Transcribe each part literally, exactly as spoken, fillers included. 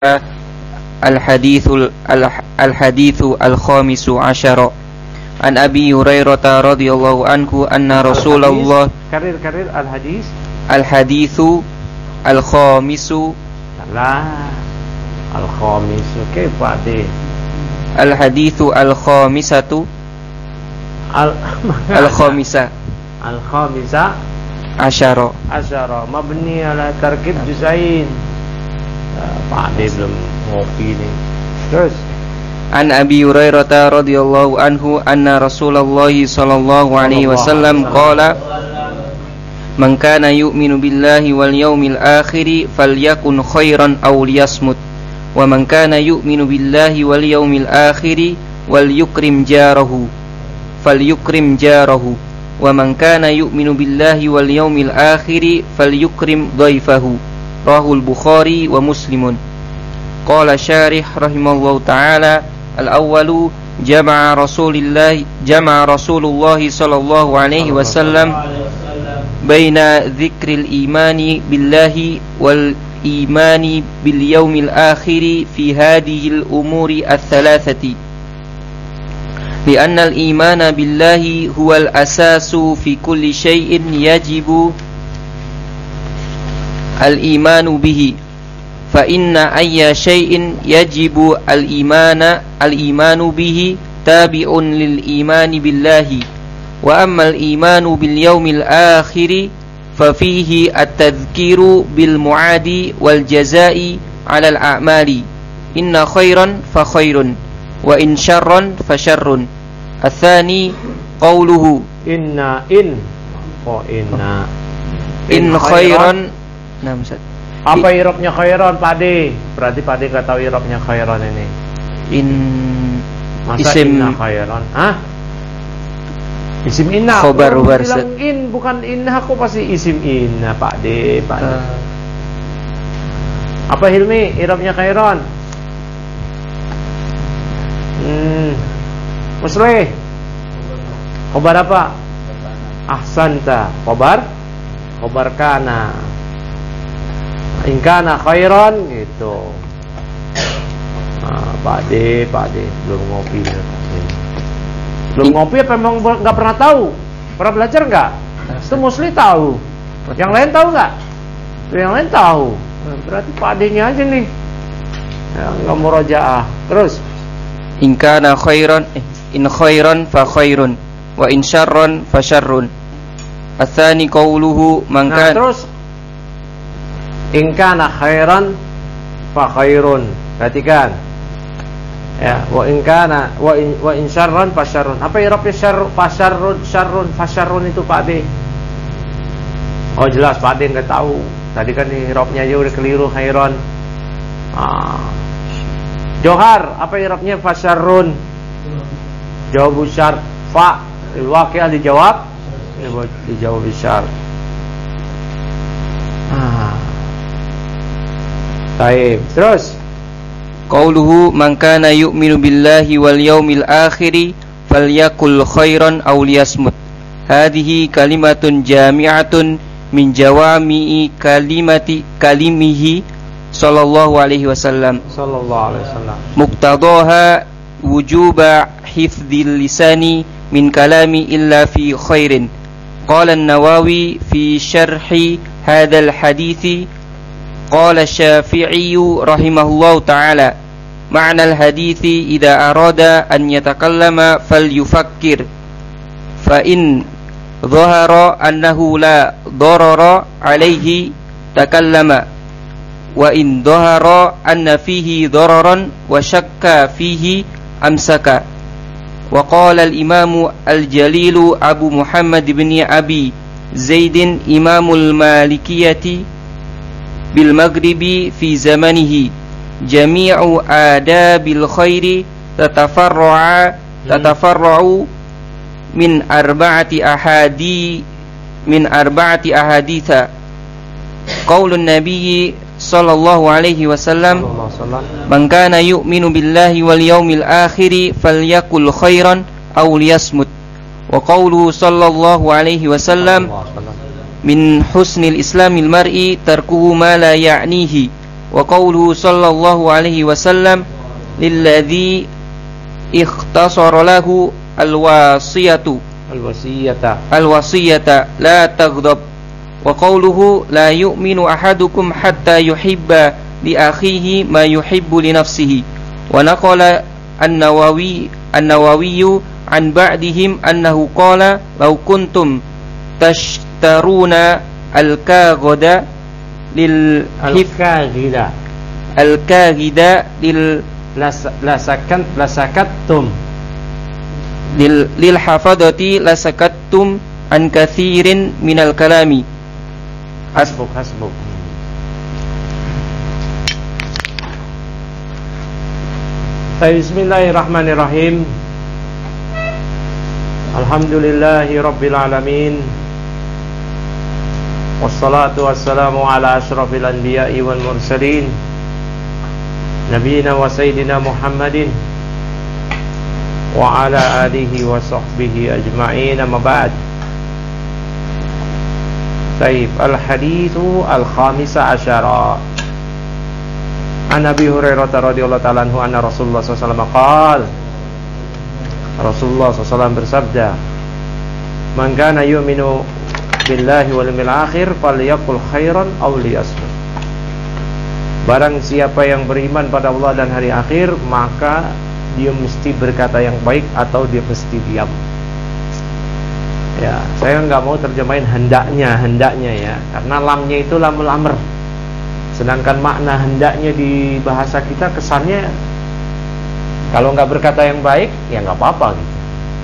Al-hadithul al-hadithu al-khamisu asyara an Abi Hurairah radhiyallahu anhu anna Rasulullah karir-karir al-hadis al-hadithu al-khamisu lah al-khamisu kaifa de al-hadithu al-khamisatu al-khamisa al-khamisa asyara asyara mabni ala tarkib juzain. Pak De belum ngopi nih. Terus An Abi Hurairah radhiyallahu anhu anna Rasulullah sallallahu alaihi wasallam qala Man kana yu'minu billahi wal yawmil akhir falyakun khairan aw liyasmut wa man kana yu'minu billahi wal yawmil akhir wal yukrim jarahu falyukrim jarahu wa man kana yu'minu billahi wal yawmil akhir falyukrim dhaifahu. Rahul Bukhari wa Muslimun. Qala syarih rahimallahu ta'ala al-awwalu jama'a Rasulillah jama'a Rasulullah sallallahu alaihi wasallam baina dzikril imani billahi wal imani bil yaumil akhir fi hadhihi al-umuri ats-tsalatsati li'anna al-imana billahi huwa al-asasu fi kulli syai'in yajibu al-imanu bihi fa inna ayya syai'in yajibu al-imana al-imanu bihi tabi'un lil imani billahi wa amma al-imanu bil yawmil akhir fa fihi at-tadhkiru bil mu'adi wal jazaa'i 'ala al-a'mali inna khairan fa khairun wa in syarran fa syarrun. Ats-tsani qawluhu inna in oh inna in khairan. Nah, Ustaz. Apa irobnya khairan, Pak De? Berarti Pak De enggak tahu irobnya khairan ini. In Masa isim inna khairan? Hah? Isim inna. Khobar oh, khobar bilang in bukan inna, aku pasti isim inna, Pak De, Pak De. Uh. Apa Hilmi irobnya khairan? Hmm. Musleh. Khobar apa? Ahsanta. Khobar? Khobar kana. In kana khairan gitu. Nah, Pak De, Pak De belum ngopi. Belum ngopi apa memang enggak pernah tahu? Pernah belajar enggak? Itu Musli tahu. Yang lain tahu enggak? Yang lain tahu. Berarti Pak De-nya aja nih yang enggak murojaah. Terus in kana khairan eh, in khairan fa khairun wa in syarran fa syarrun. Ats-tsani qauluhu man Nah, terus in kana khairan fa khairun. Perhatikan. Ya, wa in kana wa in wa in syarran fa syarrun. Apa i'rabnya syarr fa syarrun syarrun fa syarrun itu Pak De? Oh, jelas Pak De enggak tahu. Tadi kan i'rabnya aja udah keliru khairan. Ah. Johar, apa i'rabnya fa syarrun? Jawab syart fa al-waqi'ah dijawab dijawab syart. Ah. Baik, terus qauluhu man kana yu'minu billahi wal yaumil akhir falyakul khairan aw liyasmut. Hadhihi kalimatun jami'atun min jawami'i kalimati kalimihi sallallahu alaihi wasallam sallallahu alaihi wasallam muqtadaha wujuba hifdzil lisani min kalami illa fi khairin. Qala an-Nawawi fi syarhi hadzal hadithi Qala Syafi'i rahimahullahu ta'ala ma'na al-hadithi idza arada an yatakallama falyufakkir fa in dhahara annahu la darara alayhi takallama wa in dhahara anna fihi dararan wa shakka fihi amsaka. Wa qala al-imamu al-jalilu Abu Muhammad ibn Abi Zaidin imamul malikiyati bil maghribi fi zamanihi jami'u adabil khairi tatafarra'a tatafarra'u min arba'ati ahadi min arba'ati ahaditha. Qaulun nabiyyi sallallahu alaihi wasallam man kana yu'minu billahi wal yawmil akhir falyakul khairan aw liyasmut. Wa qauluhu sallallahu alaihi wasallam min husnil islamil mar'i tarkuhu ma la ya'nihi Wa qawluhu sallallahu alaihi wasallam lilladzi ikhtasara lahu alwasiyatu Al-wasiyata alwasiyata la taghdab. Wa qawluhu la yu'minu ahadukum hatta yuhibba li akhihi ma yuhibbu li nafsihi. Wa naqala an-Nawawi an-Nawawi an ba'dihim annahu qala law kuntum tashtaruna al-kaghida lil al-kaghida al-kaghida lil lasakan lasakattum lil lil hafadati lasakattum an katsirin minal kalami. Hasbuk hasbuk. Bismillahirrahmanirrahim. Alhamdulillahi rabbil alamin. Wassalatu wassalamu ala asyrafil anbiya'i wal mursalin, nabiyina wa sayyidina Muhammadin wa ala alihi wa sahbihi ajma'in, amma ba'd. Taib, al-hadithu al-khamisa asyara an Abi Hurairah radhiyallahu ta'ala anhu anna Rasulullah sallallahu alaihi wasallam qala, Rasulullah sallallahu alaihi wasallam bersabda, man kana yu'minu billahi wal yawmil akhir falyaqul khairan aw liyasmut. Barang siapa yang beriman pada Allah dan hari akhir, maka dia mesti berkata yang baik atau dia mesti diam. Ya, saya nggak mau terjemahin hendaknya, hendaknya ya, karena lamnya itu lamul amr. Sedangkan makna hendaknya di bahasa kita kesannya kalau nggak berkata yang baik, ya nggak apa-apa gitu.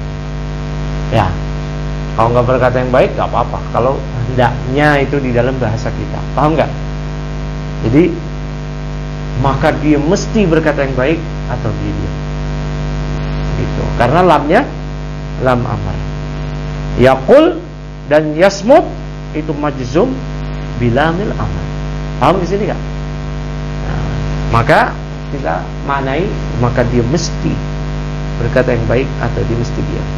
Ya, kalau nggak berkata yang baik nggak apa-apa. Kalau hendaknya itu di dalam bahasa kita, paham nggak? Jadi maka dia mesti berkata yang baik atau dia diam. Gitu. Karena lamnya lam amr. Yaqul dan yasmut itu majzum bilamil amr. Paham di sini enggak? Nah, maka kita maknai maka dia mesti berkata yang baik atau dia mesti diam.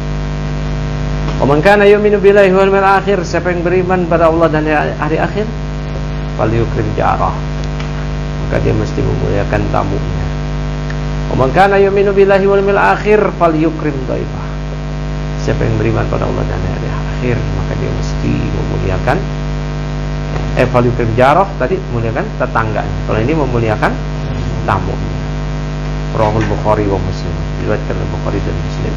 Wa man kana yu'minu billahi wal yawmil akhir, siapa yang beriman pada Allah dan hari akhir, falyukrim jarah, maka dia mesti memuliakan tamunya. Wa man kana yu'minu billahi wal yawmil akhir falyukrim dhaifah, siapa yang beriman pada Allah dan hari akhir, maka dia mesti memuliakan eh falyukrim jarah, tadi memuliakan tetangganya, kalau ini memuliakan tamunya. Rawahul Bukhari wa Muslim, diriwayatkan oleh Bukhari dan Muslim.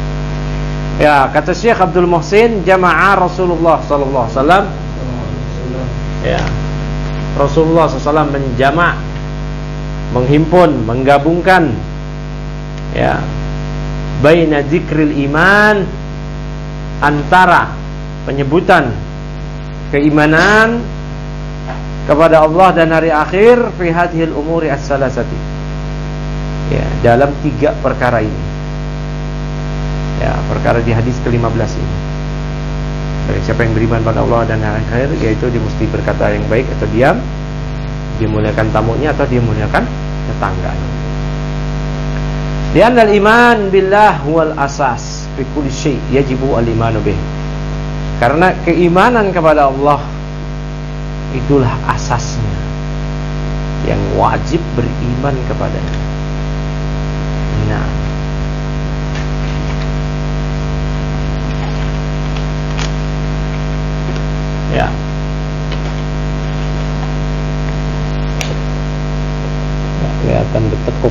Ya, kata Syekh Abdul Muhsin, jama'a Rasulullah sallallahu alaihi wasallam. Ya. Rasulullah sallallahu alaihi wasallam menjama', menghimpun, menggabungkan ya, baina dzikril iman, antara penyebutan keimanan kepada Allah dan hari akhir, fi hadhil umuri as-salasati, ya, dalam tiga perkara ini. Ya, perkara di hadis ke lima belas ini. Jadi, siapa yang beriman pada Allah dan hari akhir, yaitu dia mesti berkata yang baik atau diam, dia muliakan tamunya atau dia muliakan tetangganya. Lianna al-iman billah huwal asas fi kulli syai' yajibu al-imanu bih. Karena keimanan kepada Allah itulah asasnya yang wajib beriman kepadanya. Nah, ya, kelihatan ditekuk.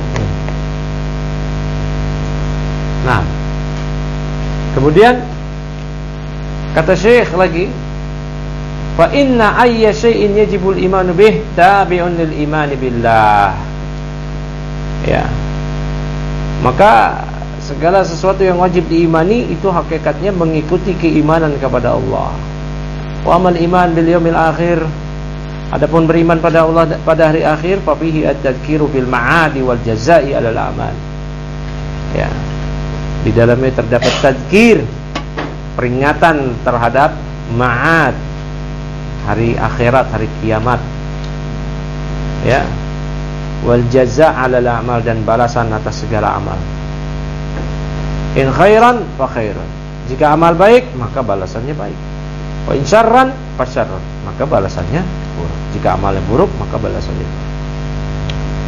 Nah, kemudian kata Syekh lagi, fa inna ayya syai'in yajibul imanu bih tabi'un lil imani billah. Ya, maka segala sesuatu yang wajib diimani itu hakikatnya mengikuti keimanan kepada Allah. Wa amal iman bil yaumil akhir, adapun beriman pada Allah pada hari akhir, fa fihi at-tadhkiru bil ma'adi wal jazaa'i 'alal a'mal. Ya, di dalamnya terdapat tadzkir, peringatan terhadap ma'ad, hari akhirat, hari kiamat. Ya, wal jazaa' 'alal a'mal, dan balasan atas segala amal. In khairan fa khairun, jika amal baik maka balasannya baik. Wa in syarran fa syarrun, maka balasannya buruk. Jika amalnya buruk maka balasannya buruk.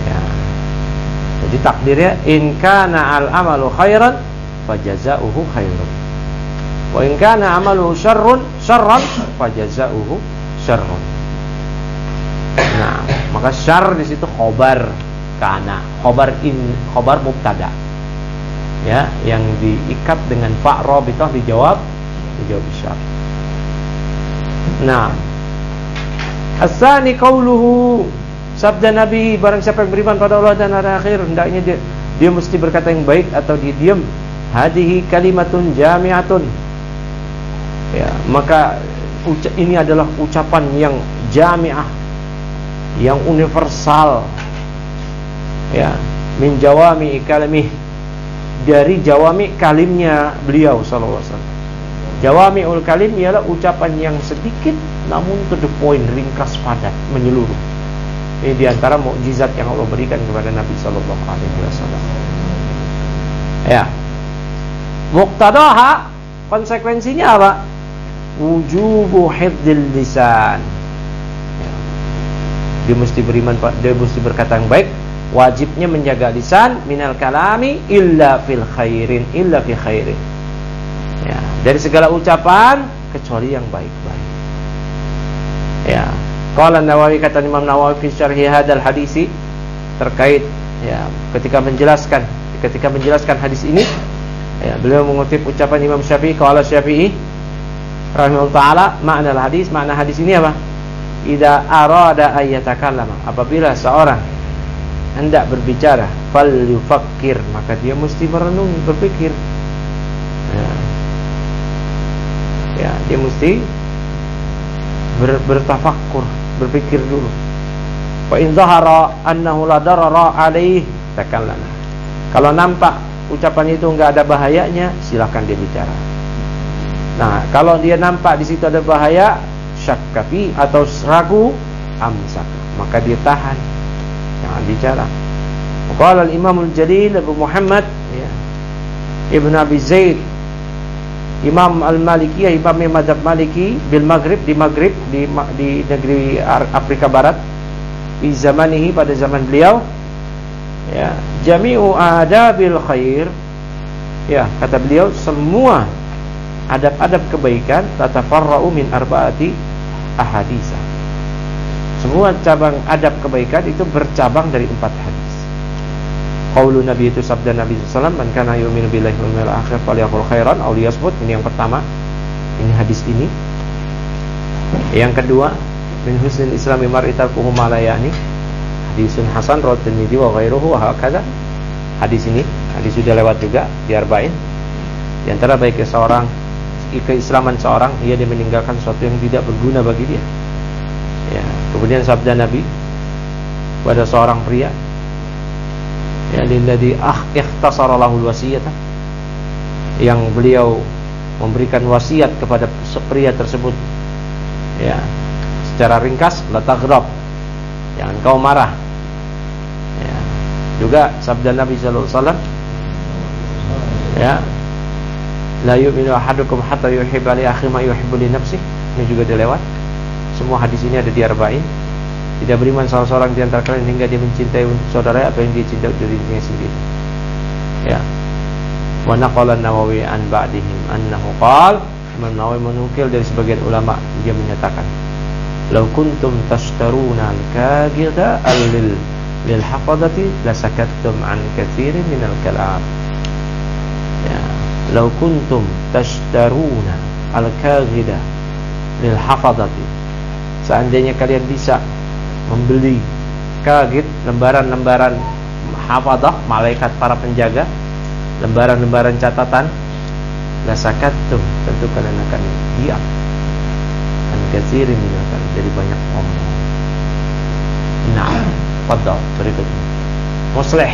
Ya. Jadi takdirnya in kana al amalu khairan fajazauhu khairun. Wa in kana amaluhu syarrun syarran fajazauhu syarrun. Nah, maka syarr di situ khobar kana, khobar in, khobar mubtada. Ya, yang diikat dengan fa rabithah dijawab dijawab syarr. Nah, as-sani qauluhu, sabda Nabi, barang siapa yang beriman pada Allah dan hari akhir, hendaknya dia, dia mesti berkata yang baik atau dia diam. Hadihi kalimatun jami'atun. Ya, maka uca- ini adalah ucapan yang jami'ah, yang universal. Ya, min jawami kalimih, dari jawami kalimnya beliau sallallahu alaihi wasallam. Jawami'ul kalim ialah ucapan yang sedikit namun to the point, ringkas, padat, menyeluruh. Ini diantara mukjizat yang Allah berikan kepada Nabi sallallahu alaihi wasallam. Ya. Muqtadaha, konsekuensinya apa? Wujubu hifdzil lisan. Ya. Dia mesti beriman, dia mesti berkata yang baik, wajibnya menjaga lisan minal kalami illa fil khairin, illa fi khairin. Ya, dari segala ucapan kecuali yang baik-baik. Ya. Qala Nawawi, kata Imam Nawawi fi syarhi hadzal hadisi, terkait ya ketika menjelaskan ketika menjelaskan hadis ini, ya, beliau mengutip ucapan Imam Syafi'i. Qala Syafi'i rahimahullah taala, makna hadis, makna hadis ini apa? Idza arada ayyatakallama, apabila seorang hendak berbicara, fal yufakkir, maka dia mesti merenungi, berpikir. Ya, ya dia mesti ber, bertafakkur, berpikir dulu. Fa in dhahara annahu la darara alaih takallama. Kalau nampak ucapan itu enggak ada bahayanya, silakan dia bicara. Nah, kalau dia nampak di situ ada bahaya, syakka fi, atau ragu, amsak, maka dia tahan, jangan bicara. Qala al-Imam al-Jalil Abu Muhammad, ya, Ibn Abi Zaid, Imam al-Malikiyah, Imam Madzhab Maliki bil Maghrib, di Maghrib, di di negeri Afrika Barat, di zamanihi, pada zaman beliau, ya, jami'u adabil khair, ya, kata beliau, semua adab-adab kebaikan tatafarra'u min arba'ati ahadits. Semua cabang adab kebaikan itu bercabang dari empat hadis. Qaulun Nabi, itu sabda Nabi sallallahu alaihi wasallam, man kana yu'minu billahi wal yawmil akhir falyaqul khairan aw liyasmut. Ini yang pertama, ini hadis ini. Yang kedua, min husnil islami mar'i tarkuhu ma la ya'ni, hadisun hasan rawahu Tirmidzi wa ghairuhu wa hakadha. Hadis ini, hadis sudah lewat juga di Arba'in. Di antara baiknya seorang, keislaman seorang, ia dia meninggalkan sesuatu yang tidak berguna bagi dia. Ya, kemudian sabda Nabi pada seorang pria, ya, lilladzi ah ikhtasara lahul wasiyata, yang beliau memberikan wasiat kepada pria tersebut, ya, secara ringkas, la taghrab, jangan kau marah. Ya, juga sabda Nabi sallallahu alaihi wasallam, ya, la yu'minu ahadukum hatta yuhibba li akhihi ma yuhibbu li nafsihi. Ini juga dilewat. Semua hadis ini ada di Arba'in. Tidak beriman salah seorang di antara kalian hingga dia mencintai saudara atau yang dia cintai dirinya sendiri. Ya. Wa naqala an-Nawawi an ba'dihim annahu qala, Imam Nawawi menukil dari sebagian ulama, dia menyatakan, law kuntum tashtaruna al-kagida lil lil hafadati lasakattum an katsirin minal kalam. Ya. Law kuntum tashtaruna al-kagida lil hafadati, seandainya kalian bisa membeli kagid, lembaran-lembaran hafadah, malaikat para penjaga, lembaran-lembaran catatan, lasakattum, tentu kalian akan diam, an katsirin minal kalam, jadi banyak ngomong. Nah, fadhal berikutnya muslih.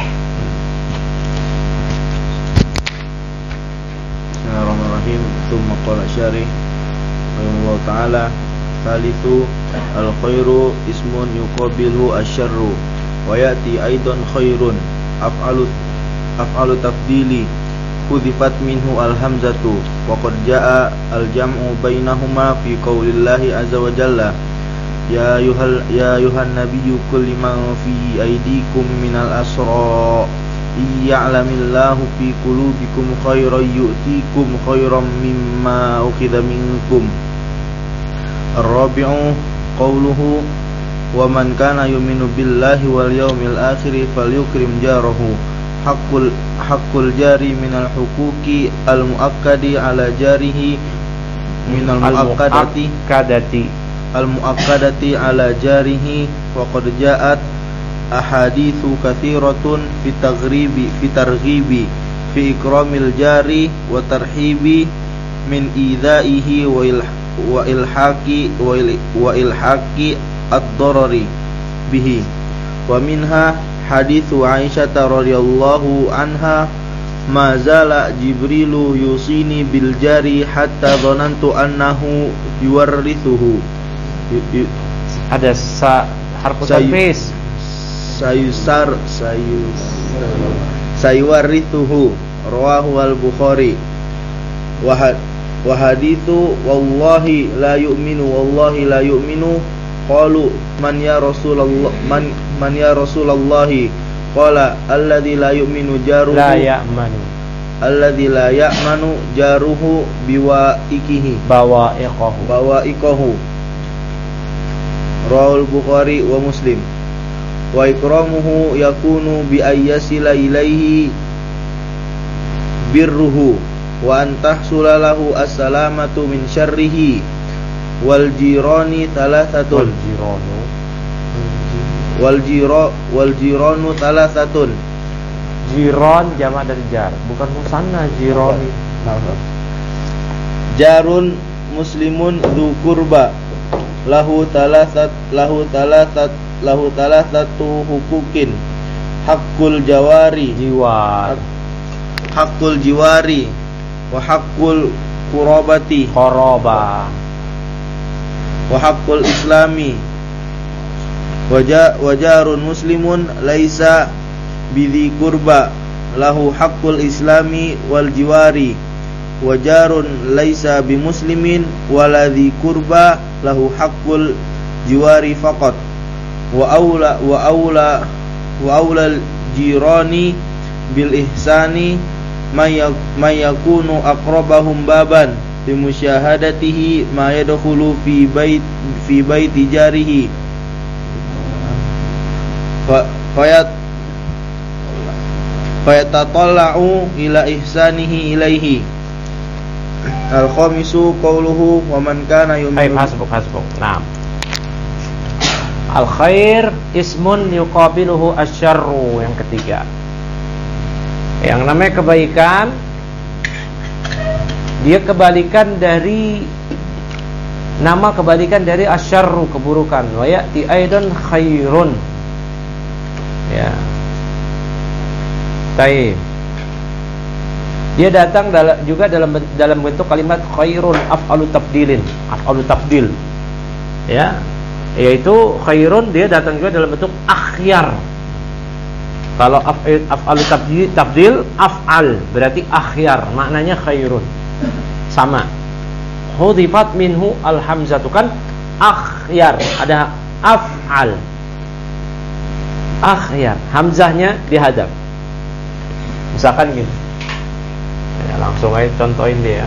Bismillahirrahmanirrahim. Tsumma qala syarih rahimahullah ta'ala, tsalitsu al-khairu ismun yuqabilu asy-syarru wa ya'ti aidan khairun af'alu af'alu tafdili hudhifat minhu al-hamzatu wa qad jaa'a al-jam'u bainahuma fi qaulillahi azza wa jalla Ya ayuhal ya ayuhan nabiyyu qul liman fi aydikum minal asra ya'lamillahu fi qulubikum khairan yu'tikum khairan mimma ukhidha minkum. Ar-rabi'u qawluhu wa man kana yu'minu billahi wal yawmil akhir falyukrim jarahu. Haqqul haqqul jari minal huquqi al muakkadi ala jarihi minal muakkadati kadati al muakkadati ala jarihi wa qad ja'at ahaditsu katsiratun fi taghribi fi targhibi fi ikramil jari wa tarhibi min idzaihi wa il, wa ilhaqi wa, il, wa ilhaqi ad-darari bihi. Wa minha haditsu Aisyah radhiyallahu anha ma zala Jibrilu yusini bil jari hatta dhanantu annahu yuwarrithuhu. Ada sa harfu tanfis sayusar sayus sayuwarrithuhu rawahu al-Bukhari. Wa wa haditsu wallahi la yu'minu wallahi la yu'minu qalu man ya Rasulullah man man ya Rasulullah qala alladzi la yu'minu jaruhu la ya'manu alladzi la ya'manu jaruhu biwaikihi bawa'iqahu bawa'iqahu rawal Bukhari wa Muslim. Wa ikramuhu yakunu bi ayyasila ilaihi birruhu wa antahsula lahu as-salamatu min syarrihi wal jirani thalathatun wal jiranu wal jiro wal jiranu thalathatun. Jiron jamak dari jar, bukan musanna jironi. Jarun muslimun dzu qurba lahu thalathat lahu thalathat lahu thalathatu huquqin haqqul jawari jiwar haqqul jiwari wa haqqul qurabati qaraba wa haqqul islami wajarun muslimun laisa bidhi qurba lahu haqqul islami wal jiwari wajarun laisa bimuslimin waladhi qurba lahu haqqul jiwari faqat wa aula wa aula wa aula jirani bil ihsani may yakunu aqrabahum baban bi musyahadatihi ma yadkhulu fi bait fi baiti jarihi fa fayat fayatatalla'u ila ihsanihi ilaihi. Al-khamisu qawluhu wa man kana yu'minu hasbuk hasbuk. Naam. Al-khair ismun yuqabiluhu asyarru, yang ketiga. Yang namanya kebaikan dia kebalikan dari nama kebalikan dari asyarru, keburukan. Wa ya'ti aidan khairun. Ya. Baik. Dia datang dalam, juga dalam dalam bentuk kalimat khairun af'alu tabdilin, af'alu tabdil. Ya. Yaitu khairun dia datang juga dalam bentuk akhyar. Kalau af'alu tabdil, tabdil af'al berarti akhyar, maknanya khairun. Sama. Hudifat minhu al-hamzatu, kan akhyar, ada af'al. Akhyar, hamzahnya dihadap. Misalkan gini. Ya, langsung aja contohin dia.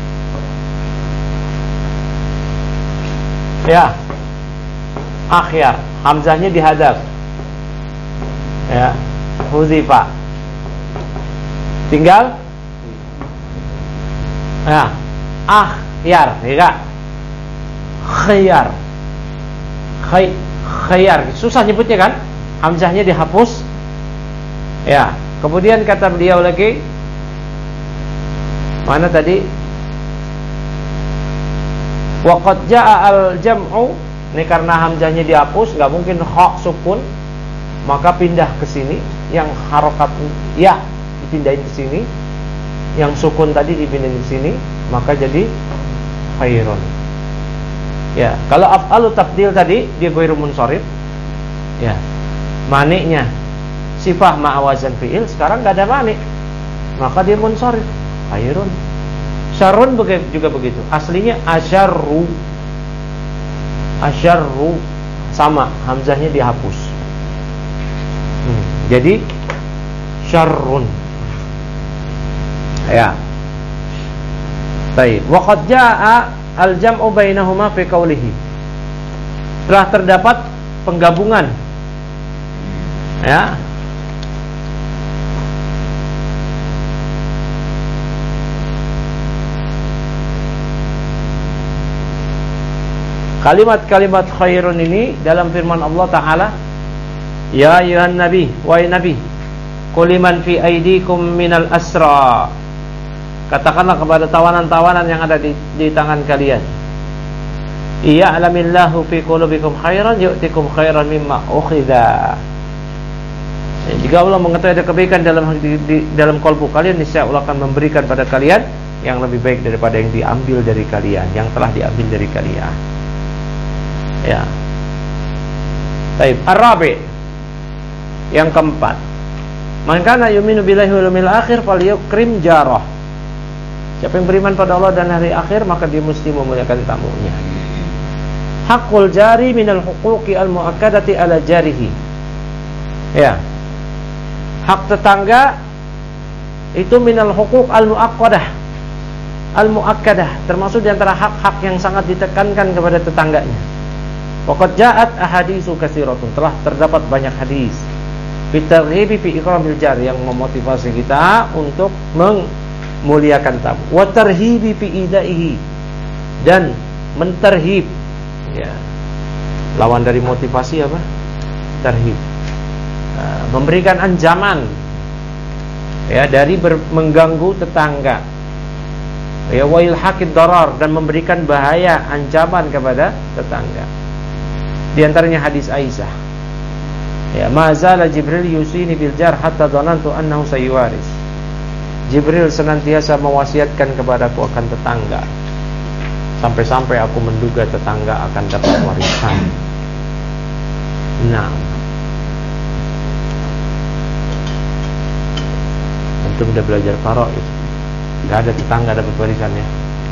Ya. Akhyar, hamzahnya dihadap. Ya, hudzifa. Tinggal ya, akhyar, ya. Khayar. Khay khayar. Susah nyebutnya kan? Hamzahnya dihapus. Ya, kemudian kata beliau lagi, mana tadi? Wa qad jaa al-jam'u. Ini karena hamzahnya dihapus, enggak mungkin kha sukun, maka pindah ke sini, yang harokat ya dipindahin ke sini, yang sukun tadi dipindahin ke sini, maka jadi khairun. Ya, kalau af'alu tafdil tadi dia ghairu munsharif. Ya. Maniknya sifah ma'awazan fi'il, sekarang enggak ada manik, maka dia munsharif, khairun. Syarrun juga begitu. Aslinya asyarru. Asyarru sama, hamzahnya dihapus. Hmm. Jadi syarrun. Ya. Baik. Wa qad jaa al-jam'u bainahuma fi qawlihi. Telah terdapat penggabungan. Ya. Kalimat-kalimat khairun ini dalam firman Allah Ta'ala, ya ayuhan nabi, wahai nabi, quliman fi aidikum minal asra, katakanlah kepada tawanan-tawanan yang ada di, di tangan kalian, iya alamillahu fi qulubikum khairan yu'tikum khairan mimma ukhidha. Ya, jika Allah mengetahui ada kebaikan dalam di, di, dalam kalbu kalian, niscaya Allah akan memberikan pada kalian yang lebih baik daripada yang diambil dari kalian, yang telah diambil dari kalian. Ya. Baik, ar-rabi, yang keempat, man kana yu'minu billahi wal yawmil akhir falyukrim jarah. Siapa yang beriman pada Allah dan hari akhir, maka dia mesti memuliakan tamunya. Haqqul jari minal huquqi al-muakkadati ala jarihi. Ya. Hak tetangga itu minal huquq al-muakkadah. Al-muakkadah termasuk di antara hak-hak yang sangat ditekankan kepada tetangganya. Waqad ja'at ahaditsu katsiratun, telah terdapat banyak hadis bitarghibi fi ikramil jar, yang memotivasi kita untuk memuliakan tamu, wa tarhibi fi idaihi, dan menterhib, ya. Lawan dari motivasi apa? Tarhib. Nah, memberikan ancaman, ya, dari ber- mengganggu tetangga, ya, wa ilhaqid darar, dan memberikan bahaya, ancaman kepada tetangga. Di antaranya hadis Aisyah, ya, mazala Jibril yusini bil jar hatta dhanantu annahu sayuwaris. Jibril senantiasa mewasiatkan kepadaku akan tetangga, sampai-sampai aku menduga tetangga akan dapat warisan. Nah, antum udah belajar faraid, nggak ada tetangga dapat warisannya.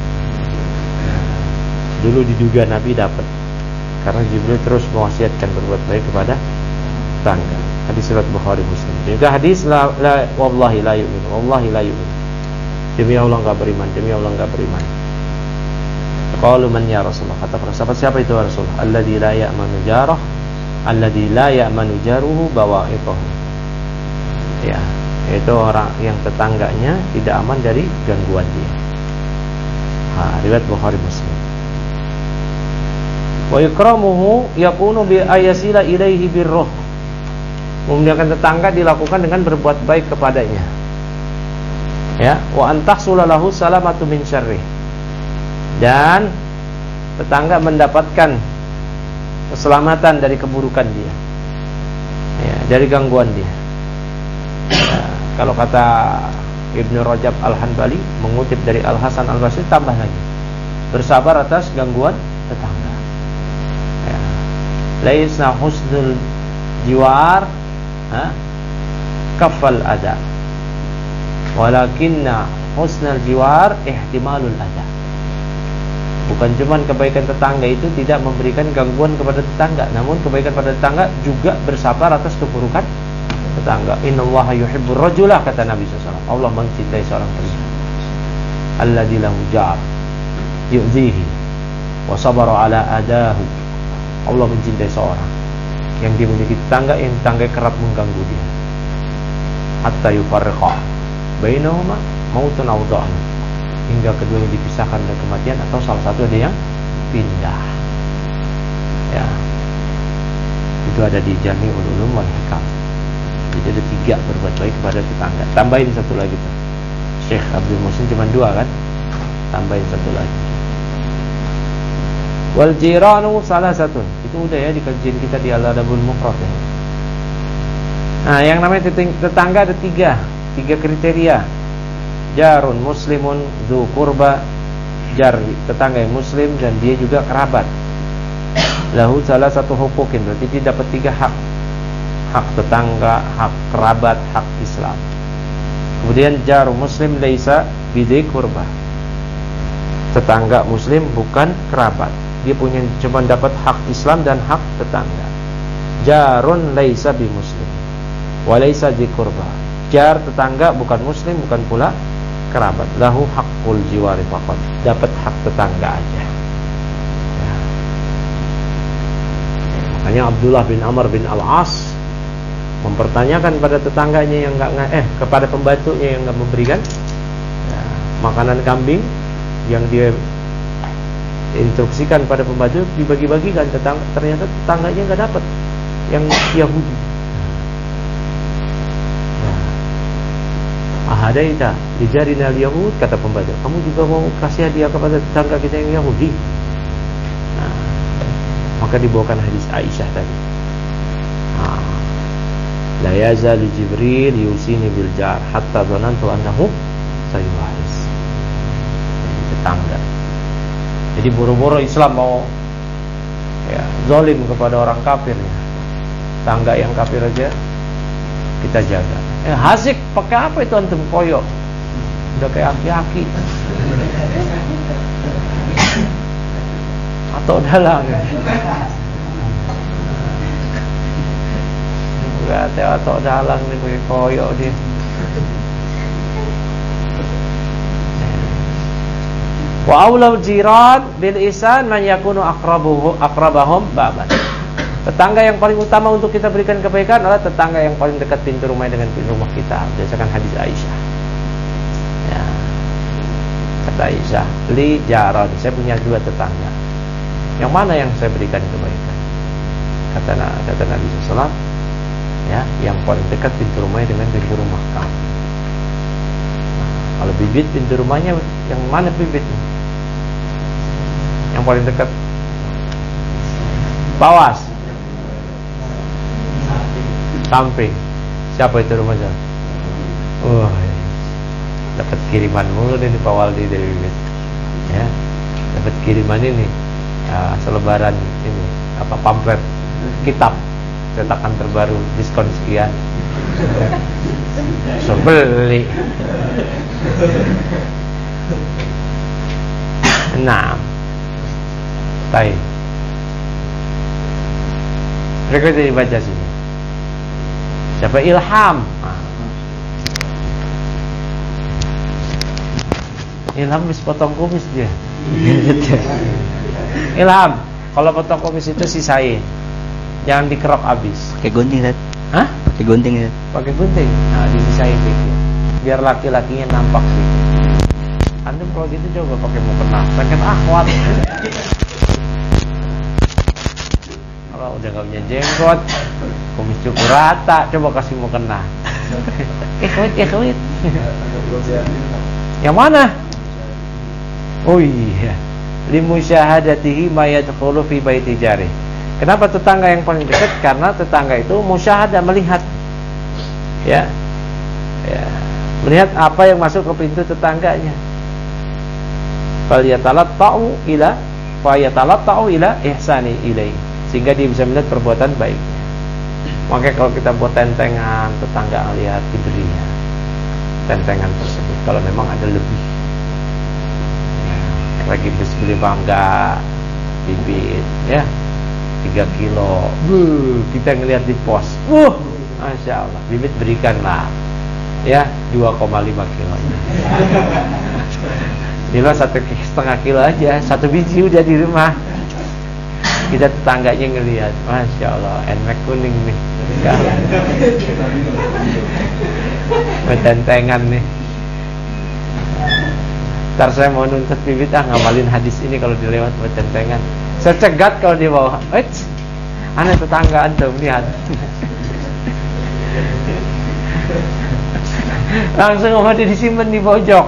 Dulu diduga Nabi dapat, karena Jibril terus mewasiatkan berbuat baik kepada tetangga. Hadis riwayat Bukhari Muslim. Juga hadis la, la wallahi la yu'min, wallahi la yu'min. Demi Allah enggak beriman, demi Allah enggak beriman. Qalu man ya Rasulullah, kata para sahabat, siapa itu Rasul? Alladzi la ya'manu jarah, alladzi la ya'manu jaruhu bawa'iqahu. Ya, itu orang yang tetangganya tidak aman dari gangguan dia. Ha, riwayat Bukhari Muslim. Wa ikramuhu yakunu bi ayasila ilaihi birruh. Memuliakan tetangga dilakukan dengan berbuat baik kepadanya. Ya, wa antahsula lahu salamatu min syarrih. Dan tetangga mendapatkan keselamatan dari keburukan dia. Ya, dari gangguan dia. Ya, kalau kata Ibnu Rajab Al-Hanbali mengutip dari Al-Hasan Al-Basri, tambah lagi, bersabar atas gangguan tetangga. Laisna husnul jiwar ha kafal ada, walakinna husnul jiwar ihtimalul ada. Bukan cuma kebaikan tetangga itu tidak memberikan gangguan kepada tetangga, namun kebaikan pada tetangga juga bersabar atas keburukan tetangga. Innallaha yuhibbur rajula, kata Nabi sallallahu alaihi wasallam, Allah mencintai seorang pria alladzi lahu jar yu'zihi wa sabara ala adahu. Allah mencintai seorang yang dia memiliki tetangga yang tetangga kerap mengganggu dia, hatta yufarriqa bainahuma mautun aw dha'an, hingga keduanya dipisahkan oleh kematian atau salah satu ada yang pindah. Ya, itu ada di Jami'ul Ulum wal Hikam. Jadi ada tiga berbuat baik kepada tetangga. Tambahin satu lagi tuh, Syekh Abdul Muhsin cuma dua kan, tambahin satu lagi. Wal jiranu salah satu. Itu udah ya di kajian kita di Al-Adabul Mufrad ya. Nah, yang namanya tetangga ada tiga, tiga kriteria. Jarun muslimun dzu qurba, jar tetangga yang muslim dan dia juga kerabat. Lahu salah satu hukukin, berarti dia dapat tiga hak. Hak tetangga, hak kerabat, hak Islam. Kemudian jaru muslim laisa bidzi qurba. Tetangga muslim bukan kerabat. Dia punya cuma dapat hak Islam dan hak tetangga. Jarun laisa bi muslim wa laisa di qurba. Jar tetangga bukan muslim, bukan pula kerabat. Lahu haqqul jiwari faqat. Dapat hak tetangga aja. Ya. Makanya Abdullah bin Amr bin Al-As mempertanyakan pada tetangganya yang enggak eh kepada pembantunya yang enggak memberikan ya, makanan kambing yang dia instruksikan pada pembantu dibagi-bagikan, tetangga, ternyata tetangganya enggak dapat yang Yahudi. Ahadaita dijarina al-yahud, kata pembantu, kamu juga mau kasih hadiah kepada tetangga kita yang Yahudi? Nah, maka dibawakan hadis Aisyah tadi. Nah, la yazalu Jibril yusini bil jar hatta dhanantu annahu sayuwaris. Jadi tetangga. Jadi buru-buru Islam mau ya zalim kepada orang kafir ya. Tangga yang kafir aja kita jaga. Eh hasik pakai apa itu antum koyok? Udah kayak aki-aki. Atau dalang. Enggak tahu atau dalang nih pakai koyok dia. Wa aulal jiran bil ihsan man yakunu aqrabuhu aqrabahum baban. Tetangga yang paling utama untuk kita berikan kebaikan adalah tetangga yang paling dekat pintu rumah dengan pintu rumah kita, berdasarkan hadis Aisyah. Ya. Kata Aisyah, li jaran, saya punya dua tetangga. Yang mana yang saya berikan kebaikan? Kata kata Nabi sallallahu alaihi wasallam, ya, yang paling dekat pintu rumahnya dengan pintu rumah kamu. Nah, kalau bibit pintu rumahnya yang mana bibitnya? Yang paling dekat Bawas, samping. Siapa itu rumahnya? Wah, dapat kiriman mulu nih Pak Waldi dari bibit. Ya, dapat kiriman ini ya, selebaran ini apa pamflet kitab cetakan terbaru diskon sekian. So beli. Nah, baik. Mereka jadi baca sini. Siapa Ilham? Nah. Ilham habis potong kumis dia. Ilham, kalau potong kumis itu sisain, jangan dikerok habis. Pakai gunting kan? Hah? Pakai gunting kan? Pakai gunting. Nah, disisain dikit. Biar laki-lakinya nampak sih. Antum kalau gitu coba pakai mukena, pengen akhwat. Kalau udah gak punya jenggot, kumis cukur rata, coba kasih mukena. Ikhwit, ikhwit. Yang mana? Oh iya, limusyahadatihi ma yadkhulu fi baiti jari. Kenapa tetangga yang paling dekat? Karena tetangga itu musyahadah, melihat. Ya. Ya, melihat apa yang masuk ke pintu tetangganya. Fal yatalatta'u ila fa yatalatta'u ila ihsani ilaihi. Sehingga dia bisa melihat perbuatan baiknya. Makanya kalau kita buat tentengan, tetangga lihat diberinya tentengan tersebut kalau memang ada lebih. Ya, lagi beli bangga bibit ya tiga kilo. Buh, kita ngelihat di pos. Wuh, masya Allah, bibit berikanlah ya dua koma lima kilo. Nilai satu setengah kilo aja, satu biji udah di rumah. Kita tetangganya ngelihat, masya Allah, enak kuning nih, tentengan nih. Ntar saya mau nuntut bibit ah ngamalin hadis ini kalau dilewat buat tentengan. Saya cegat kalau di bawah. Eits, aneh tetangga antum lihat. Langsung mau dia disimpan di pojok.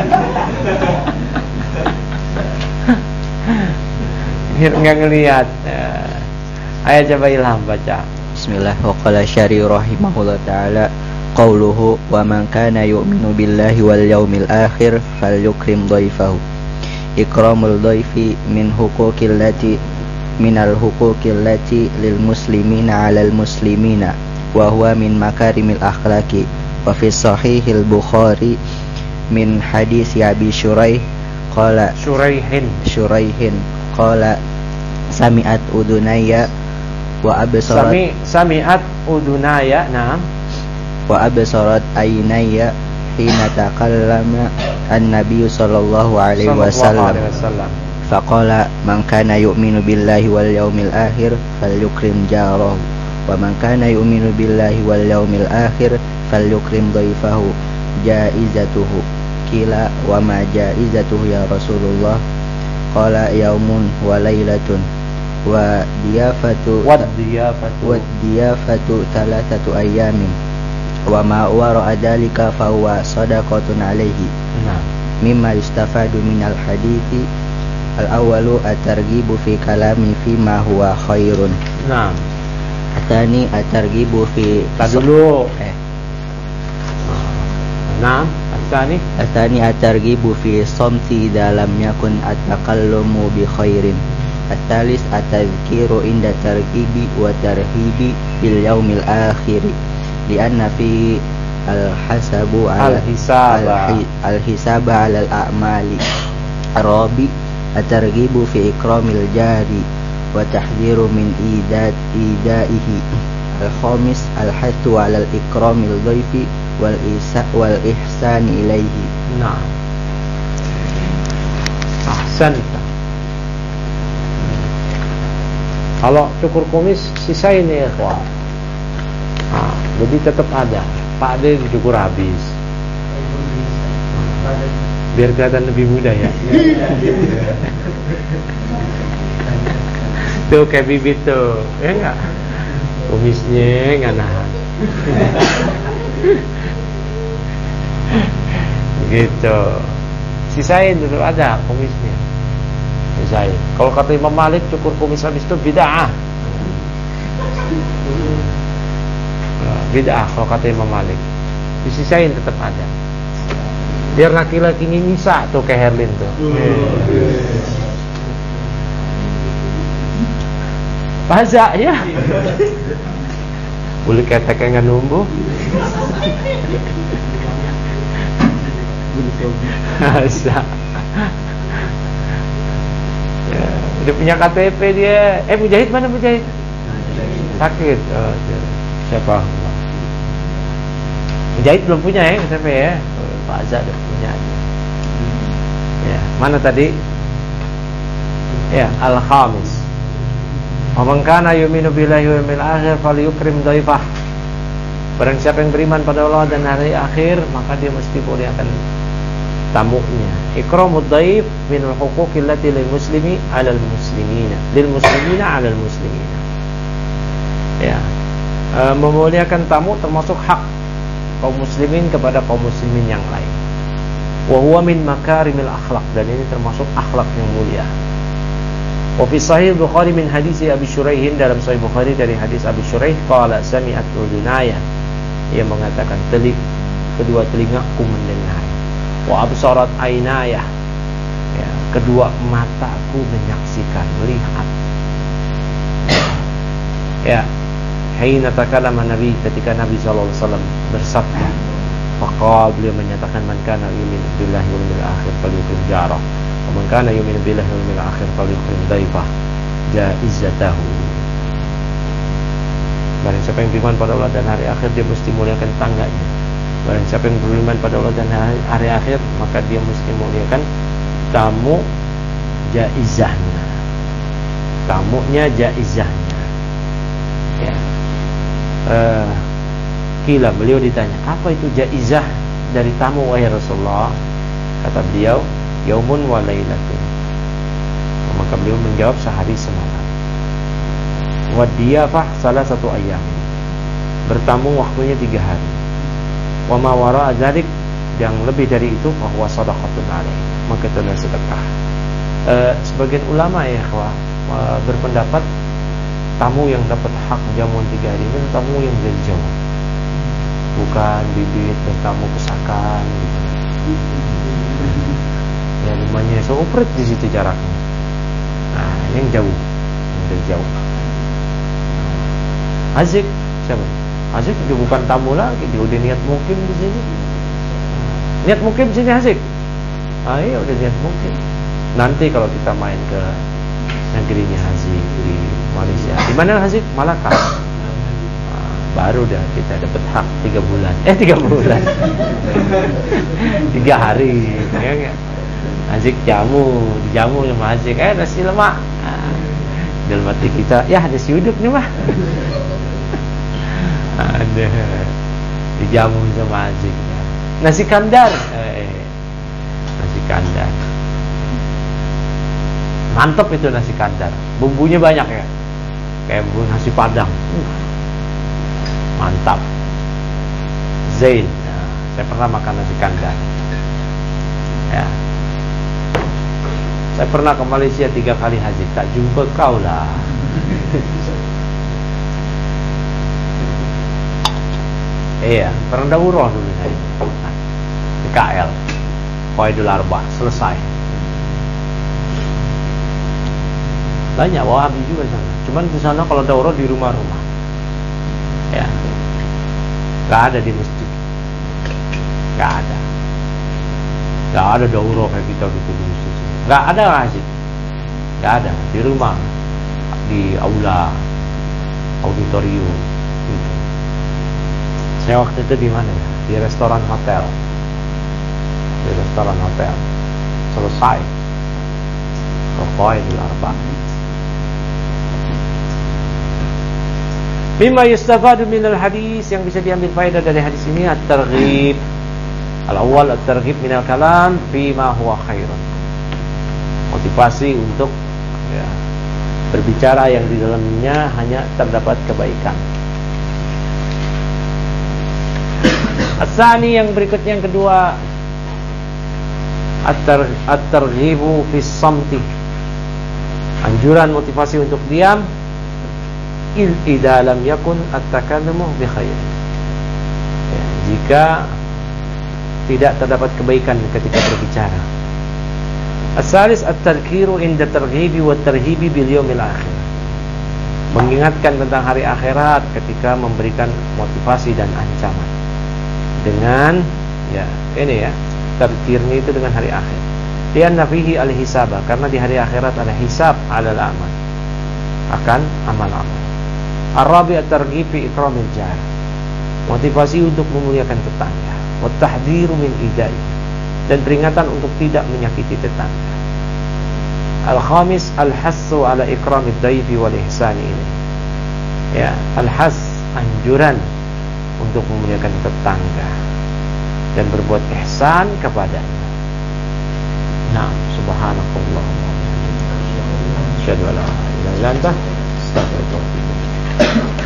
Nggak ngelihat. Ayo coba Ilham baca. Bismillah. Wa qala syari rahimahullah ta'ala qawluhu wa man kana yu'minu billahi wal yawmil akhir falyukrim dhaifahu. Ikramul dhaifi min huquqil lati minal huquqil lati lil muslimina 'alal muslimina wa huwa min makarimil akhlaqi. Wa fi sahihil Bukhari min hadis Abi Syuraih qala Syuraihin Syuraihin qala sami'at udunaya wa absarat Sami sami'at udunaya, nah. wa absarat aynaya hina takallama an-nabiy sallallahu alaihi wasallam. Faqala man kana yu'minu billahi wal yawmil akhir falyukrim jarahu wa man kana yu'minu billahi wal yawmil akhir falyukrim dhaifahu jaizatuhu. Qila wa ma jaizatuhu ya Rasulullah? Qala yaumun wa lailatun wa diyafatu wa diyafatu wa diyafatu thalathatu ayyamin wa ma wara'a dzalika fa huwa shadaqatun alaihi. Nah, mimma yustafadu minal hadithi al-awwalu at-targhibu fi kalami fi ma huwa khairun. nah. Atani at-targhibu fi Tadi dulu. eh Nah, atani Atani at-targhibu fi somti dalam yakun at-takallamu bi khairin. At-talis at-tadhkiru inda targhibi wa tarhibi bil yaumil akhir lianna fi al-hasabu ala al-hisaba al-hisaba ala al-a'mali. Arabi at-targhibu fi ikramil jari wa tahdhiru min idat idaihi. Al-khamis al-hathu ala al-ikramil dhaifi wal isa wal ihsan ilaihi. Nah, ahsanta. Kalau cukur kumis sisain ya ikhwan. Nah, jadi tetap ada. Pak Ade dicukur habis. Biar kelihatan lebih muda ya. Tuh kayak bibit tuh, ya enggak? Kumisnya enggak nahan. Gitu. Sisain dulu ada kumisnya. Sisain. Kalau kata Imam Malik cukur kumis habis itu bid'ah. Bid'ah kalau kata Imam Malik. Disisain tetap ada. Biar laki-laki ini bisa tuh kayak Herlin tuh. Baza ya. Boleh ketek yang numbuh. Masa ya, udah punya K T P dia. Eh Mujahid mana Mujahid? Sakit. Oh, siapa? Mujahid belum punya ya K T P ya. Pak Azza udah punya aja. Ya, mana tadi? Ya, al-khamis. Wa man kana yu'minu billahi wal yawmil akhir falyukrim dhaifah. Barang siapa yang beriman pada Allah dan hari akhir, maka dia mesti muliakan tamunya. Ikramud dhaif min al-huquqi allati lil muslimi 'alal muslimina, lil muslimina 'alal muslimina. Ya. E, memuliakan tamu termasuk hak kaum muslimin kepada kaum muslimin yang lain. Wa huwa min makarimil akhlaq, dan ini termasuk akhlak yang mulia. Wa fi sahih Bukhari min hadis Abi Shuraih, dalam sahih Bukhari dari hadis Abi Shuraih, qala sami'at udunaya, ia mengatakan telik kedua telingaku mendengar. Wa absarat aynaya, ya, kedua mataku menyaksikan, melihat. Ya, hina takallama Nabi, ketika Nabi sallallahu alaihi wasallam bersabda, faqala, beliau menyatakan, man kana yu'minu billahi wal yawmil akhir falyukrim jarah, wa man kana yu'minu billahi wal yawmil akhir falyukrim dhaifah jaizatahu. Barang siapa yang beriman pada Allah dan hari akhir, dia mesti muliakan tangganya. Barang siapa yang beriman pada Allah dan hari akhir, maka dia mesti muliakan tamu jaizahnya. Tamunya jaizahnya. Ya. Uh, Kila, beliau ditanya, apa itu jaizah dari tamu wahai Rasulullah? Kata beliau, yaumun wa lailatun. Maka beliau menjawab, sehari semalam. Wa diyafah salah satu ayam. Bertamu waktunya tiga hari. Wa ma wara'a dzalik, yang lebih dari itu, bahwa shadaqatun alaih, maka itu adalah sedekah. Uh, sebagian ulama ya ikhwah uh, berpendapat tamu yang dapat hak jamuan tiga hari ini tamu yang dari jauh, bukan bibit bertamu kesakan gitu. Ya rumahnya seupret di situ jaraknya. Nah, ini yang jauh, yang dari jauh. Azik siapa? Azik dia bukan tamu lagi, dia udah niat mukim di sini. Niat mukim di sini Azik. Ah iya udah niat mukim. Nanti kalau kita main ke negerinya Haziq di Malaysia. Di mana Haziq? Malaka. Nah, baru dah kita dapat hak tiga bulan. Eh tiga bulan. Tiga hari. Ya enggak? Haziq jamu, dijamu sama Haziq. Eh nasi lemak. Nah, dalam hati kita, ya nasi uduk nih mah. Ada dijamu sama Haziq. Nasi kandar. Eh, nasi kandar. Mantap itu nasi kandar. Bumbunya banyak ya. Kayak bumbu nasi padang. Uh, mantap. Zain. Nah, saya pernah makan nasi kandar. Ya. Saya pernah ke Malaysia tiga kali haji. Tak jumpa kau lah. Iya, pernah daurah dulu saya. Di K L. Qaidul Arba selesai. Banyak Wahabi juga sana. Cuman di sana kalau daurah di rumah-rumah. Ya. Gak ada di masjid. Gak ada. Gak ada daurah kayak kita gitu di masjid. Gak ada haji. Gak ada di rumah, di aula, auditorium. Gitu. Saya waktu itu di mana ya? Di restoran hotel. Di restoran hotel. Selesai. Qaidul Arba. Mimma yustafadu minal hadis, yang bisa diambil faedah dari hadis ini, at-targhib. Al-awwal at-targhib minal kalam fima huwa khairun. Motivasi untuk ya, berbicara yang di dalamnya hanya terdapat kebaikan. As-sani, yang berikutnya yang kedua, at-targhibu fis samti. Anjuran motivasi untuk diam. Il idza lam yakun at-takallamu bi khair. Ya, jika tidak terdapat kebaikan ketika berbicara. As-salis at-tadhkiru inda targhibi wa tarhibi bil yaumil akhir. Mengingatkan tentang hari akhirat ketika memberikan motivasi dan ancaman. Dengan ya ini ya, tadhkirnya itu dengan hari akhir. Lianna fihi al-hisaba, karena di hari akhirat ada hisab 'alal amal. Akan amal-amal. Ar-rabi' at-targhib fi ikramil jar. Motivasi untuk memuliakan tetangga. Wa tahdhiru min idai. Dan peringatan untuk tidak menyakiti tetangga. Al-khamis al-hassu ala ikramid dayfi wal ihsani ilaih. Ya, al-hass, anjuran untuk memuliakan tetangga dan berbuat ihsan kepadanya. Nah, subhanallah. Asyhadu an la ilaha illa anta, astaghfiruka wa atubu ilaik.